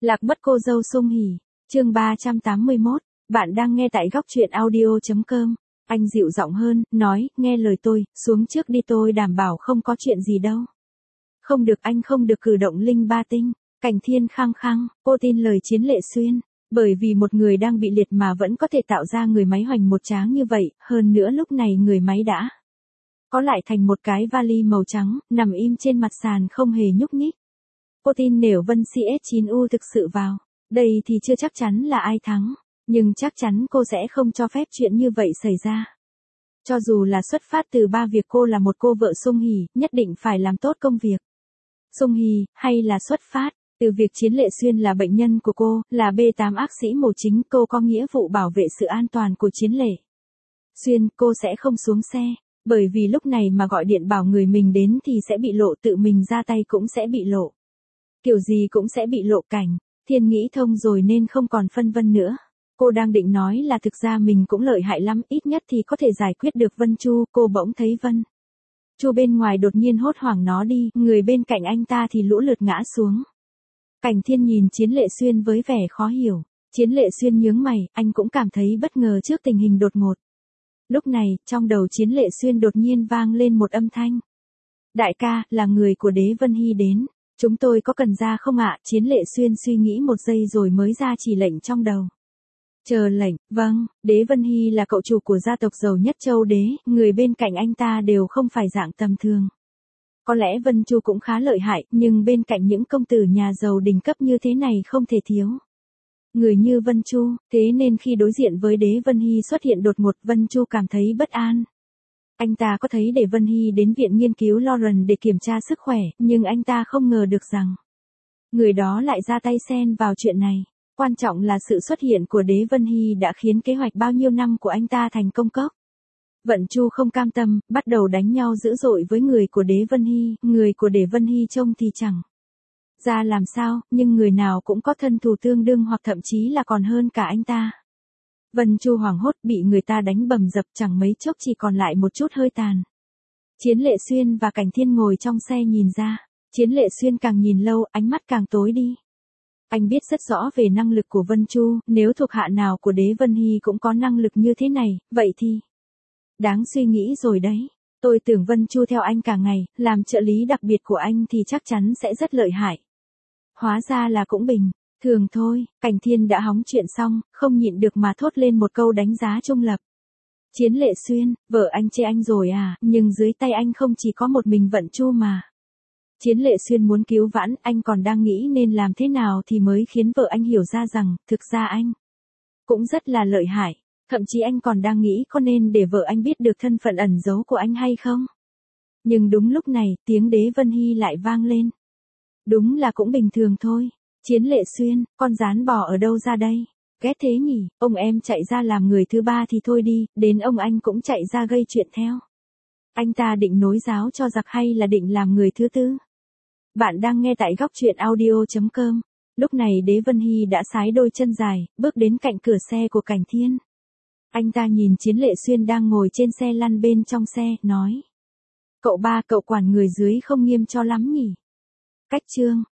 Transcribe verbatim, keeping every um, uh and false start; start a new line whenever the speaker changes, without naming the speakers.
Lạc mất cô dâu Sung Hỉ, chương ba trăm tám mươi mốt, bạn đang nghe tại góc truyện audio.com. Anh dịu giọng hơn, nói, nghe lời tôi, xuống trước đi tôi đảm bảo không có chuyện gì đâu. Không được anh không được cử động linh ba tinh, Cảnh Thiên khăng khăng, cô tin lời Chiến Lệ Xuyên, bởi vì một người đang bị liệt mà vẫn có thể tạo ra người máy hoành một tráng như vậy, hơn nữa lúc này người máy đã có lại thành một cái vali màu trắng, nằm im trên mặt sàn không hề nhúc nhích. Cô tin nếu Vân xê ét chín u thực sự vào đây thì chưa chắc chắn là ai thắng, nhưng chắc chắn cô sẽ không cho phép chuyện như vậy xảy ra. Cho dù là xuất phát từ ba việc cô là một cô vợ Sung Hỉ, nhất định phải làm tốt công việc Sung Hỉ, hay là xuất phát từ việc Chiến Lệ Xuyên là bệnh nhân của cô, là B tám ác sĩ mổ chính, cô có nghĩa vụ bảo vệ sự an toàn của Chiến Lệ Xuyên, cô sẽ không xuống xe, bởi vì lúc này mà gọi điện bảo người mình đến thì sẽ bị lộ, tự mình ra tay cũng sẽ bị lộ. Kiểu gì cũng sẽ bị lộ. Cảnh Thiên nghĩ thông rồi nên không còn phân vân nữa. Cô đang định nói là thực ra mình cũng lợi hại lắm, ít nhất thì có thể giải quyết được Vân Chu, cô bỗng thấy Vân Chu bên ngoài đột nhiên hốt hoảng nó đi, người bên cạnh anh ta thì lũ lượt ngã xuống. Cảnh Thiên nhìn Chiến Lệ Xuyên với vẻ khó hiểu. Chiến Lệ Xuyên nhướng mày, anh cũng cảm thấy bất ngờ trước tình hình đột ngột. Lúc này, trong đầu Chiến Lệ Xuyên đột nhiên vang lên một âm thanh. Đại ca, là người của Đế Vân Hy đến. Chúng tôi có cần ra không ạ? Chiến Lệ Xuyên suy nghĩ một giây rồi mới ra chỉ lệnh trong đầu. Chờ lệnh, vâng, Đế Vân Hy là cậu chủ của gia tộc giàu nhất châu Đế, người bên cạnh anh ta đều không phải dạng tầm thường. Có lẽ Vân Chu cũng khá lợi hại, nhưng bên cạnh những công tử nhà giàu đỉnh cấp như thế này không thể thiếu người như Vân Chu, thế nên khi đối diện với Đế Vân Hy xuất hiện đột ngột, Vân Chu cảm thấy bất an. Anh ta có thấy để Vân Hy đến viện nghiên cứu Lauren để kiểm tra sức khỏe, nhưng anh ta không ngờ được rằng người đó lại ra tay xen vào chuyện này. Quan trọng là sự xuất hiện của Đế Vân Hy đã khiến kế hoạch bao nhiêu năm của anh ta thành công cốc. Vận Chu không cam tâm, bắt đầu đánh nhau dữ dội với người của Đế Vân Hy, người của Đế Vân Hy trông thì chẳng ra làm sao, nhưng người nào cũng có thân thù tương đương hoặc thậm chí là còn hơn cả anh ta. Vân Chu hoảng hốt, bị người ta đánh bầm dập, chẳng mấy chốc chỉ còn lại một chút hơi tàn. Chiến Lệ Xuyên và Cảnh Thiên ngồi trong xe nhìn ra. Chiến Lệ Xuyên càng nhìn lâu, ánh mắt càng tối đi. Anh biết rất rõ về năng lực của Vân Chu, nếu thuộc hạ nào của Đế Vân Hy cũng có năng lực như thế này, vậy thì đáng suy nghĩ rồi đấy. Tôi tưởng Vân Chu theo anh cả ngày, làm trợ lý đặc biệt của anh thì chắc chắn sẽ rất lợi hại. Hóa ra là cũng bình thường thôi. Cảnh Thiên đã hóng chuyện xong, không nhịn được mà thốt lên một câu đánh giá trung lập. Chiến Lệ Xuyên, vợ anh chê anh rồi à, nhưng dưới tay anh không chỉ có một mình Vận Chu mà. Chiến Lệ Xuyên muốn cứu vãn, anh còn đang nghĩ nên làm thế nào thì mới khiến vợ anh hiểu ra rằng, thực ra anh cũng rất là lợi hại. Thậm chí anh còn đang nghĩ có nên để vợ anh biết được thân phận ẩn giấu của anh hay không. Nhưng đúng lúc này, tiếng Đế Vân Hy lại vang lên. Đúng là cũng bình thường thôi. Chiến Lệ Xuyên, con rán bò ở đâu ra đây? Ghét thế nhỉ, ông em chạy ra làm người thứ ba thì thôi đi, đến ông anh cũng chạy ra gây chuyện theo. Anh ta định nối giáo cho giặc hay là định làm người thứ tư? Bạn đang nghe tại góc truyện audio.com. Lúc này Đế Vân Hy đã sái đôi chân dài, bước đến cạnh cửa xe của Cảnh Thiên. Anh ta nhìn Chiến Lệ Xuyên đang ngồi trên xe lăn bên trong xe, nói. Cậu ba, cậu quản người dưới không nghiêm cho lắm nhỉ? Cách chương